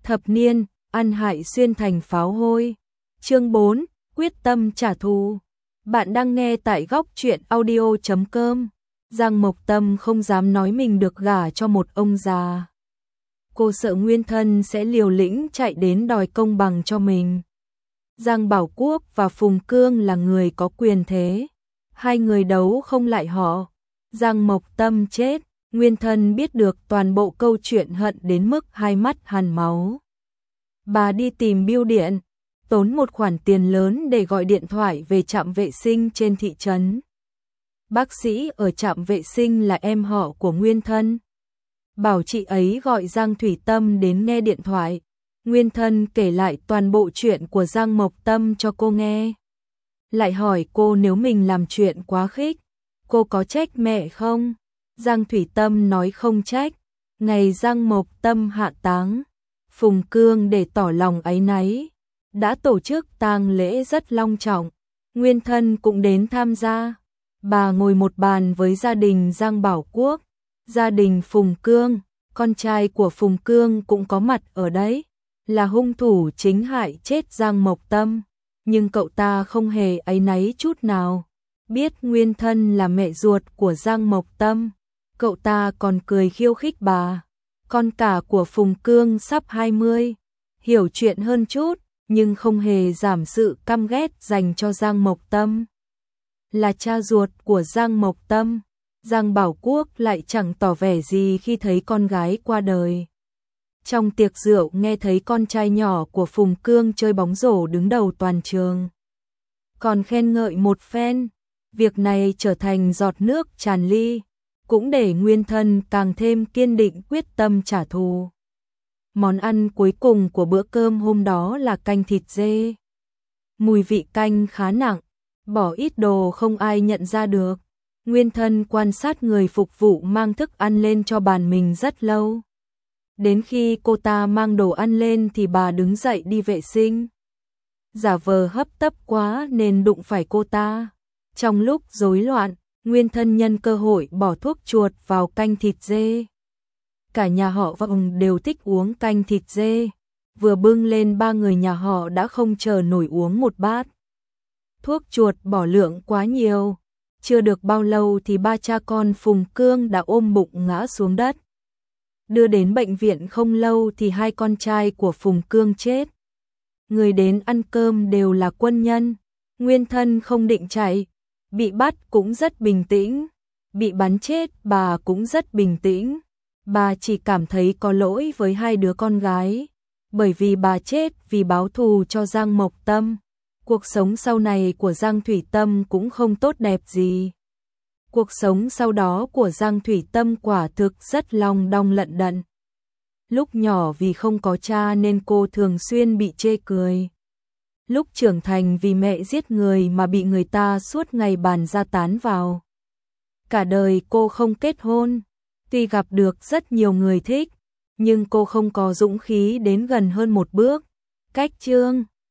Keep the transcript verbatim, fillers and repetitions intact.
Thập niên, ăn hại xuyên thành pháo hôi. Chương bốn, quyết tâm trả thù. Bạn đang nghe tại góc truyện audio chấm com. Giang Mộc Tâm không dám nói mình được gả cho một ông già. Cô sợ Nguyên Thân sẽ liều lĩnh chạy đến đòi công bằng cho mình. Giang Bảo Quốc và Phùng Cương là người có quyền thế. Hai người đấu không lại họ. Giang Mộc Tâm chết, Nguyên Thân biết được toàn bộ câu chuyện hận đến mức hai mắt hằn máu. Bà đi tìm bưu điện, tốn một khoản tiền lớn để gọi điện thoại về trạm vệ sinh trên thị trấn. Bác sĩ ở trạm vệ sinh là em họ của Nguyên Thân. Bảo chị ấy gọi Giang Thủy Tâm đến nghe điện thoại. Nguyên Thân kể lại toàn bộ chuyện của Giang Mộc Tâm cho cô nghe. Lại hỏi cô nếu mình làm chuyện quá khích, cô có trách mẹ không? Giang Thủy Tâm nói không trách. Ngày Giang Mộc Tâm hạ táng, Phùng Cương để tỏ lòng áy náy, đã tổ chức tang lễ rất long trọng. Nguyên Thân cũng đến tham gia. Bà ngồi một bàn với gia đình Giang Bảo Quốc, gia đình Phùng Cương, con trai của Phùng Cương cũng có mặt ở đấy, là hung thủ chính hại chết Giang Mộc Tâm, nhưng cậu ta không hề áy náy chút nào. Biết Nguyên Thân là mẹ ruột của Giang Mộc Tâm, cậu ta còn cười khiêu khích bà. Con cả của Phùng Cương sắp hai mươi, hiểu chuyện hơn chút, nhưng không hề giảm sự căm ghét dành cho Giang Mộc Tâm. Là cha ruột của Giang Mộc Tâm, Giang Bảo Quốc lại chẳng tỏ vẻ gì khi thấy con gái qua đời. Trong tiệc rượu nghe thấy con trai nhỏ của Phùng Cương chơi bóng rổ đứng đầu toàn trường. Còn khen ngợi một phen, việc này trở thành giọt nước tràn ly, cũng để Nguyên Thân càng thêm kiên định quyết tâm trả thù. Món ăn cuối cùng của bữa cơm hôm đó là canh thịt dê. Mùi vị canh khá nặng, bỏ ít đồ không ai nhận ra được. Nguyên Thân quan sát người phục vụ mang thức ăn lên cho bàn mình rất lâu. Đến khi cô ta mang đồ ăn lên thì bà đứng dậy đi vệ sinh. Giả vờ hấp tấp quá nên đụng phải cô ta. Trong lúc rối loạn, Nguyên Thân nhân cơ hội bỏ thuốc chuột vào canh thịt dê. Cả nhà họ Vọng đều thích uống canh thịt dê. Vừa bưng lên ba người nhà họ đã không chờ nổi uống một bát. Thuốc chuột bỏ lượng quá nhiều. Chưa được bao lâu thì ba cha con Phùng Cương đã ôm bụng ngã xuống đất. Đưa đến bệnh viện không lâu thì hai con trai của Phùng Cương chết. Người đến ăn cơm đều là quân nhân. Nguyên Thân không định chạy. Bị bắt cũng rất bình tĩnh. Bị bắn chết bà cũng rất bình tĩnh. Bà chỉ cảm thấy có lỗi với hai đứa con gái. Bởi vì bà chết vì báo thù cho Giang Mộc Tâm. Cuộc sống sau này của Giang Thủy Tâm cũng không tốt đẹp gì. Cuộc sống sau đó của Giang Thủy Tâm quả thực rất long đong lận đận. Lúc nhỏ vì không có cha nên cô thường xuyên bị chê cười. Lúc trưởng thành vì mẹ giết người mà bị người ta suốt ngày bàn ra tán vào. Cả đời cô không kết hôn, tuy gặp được rất nhiều người thích, nhưng cô không có dũng khí đến gần hơn một bước. Cách chương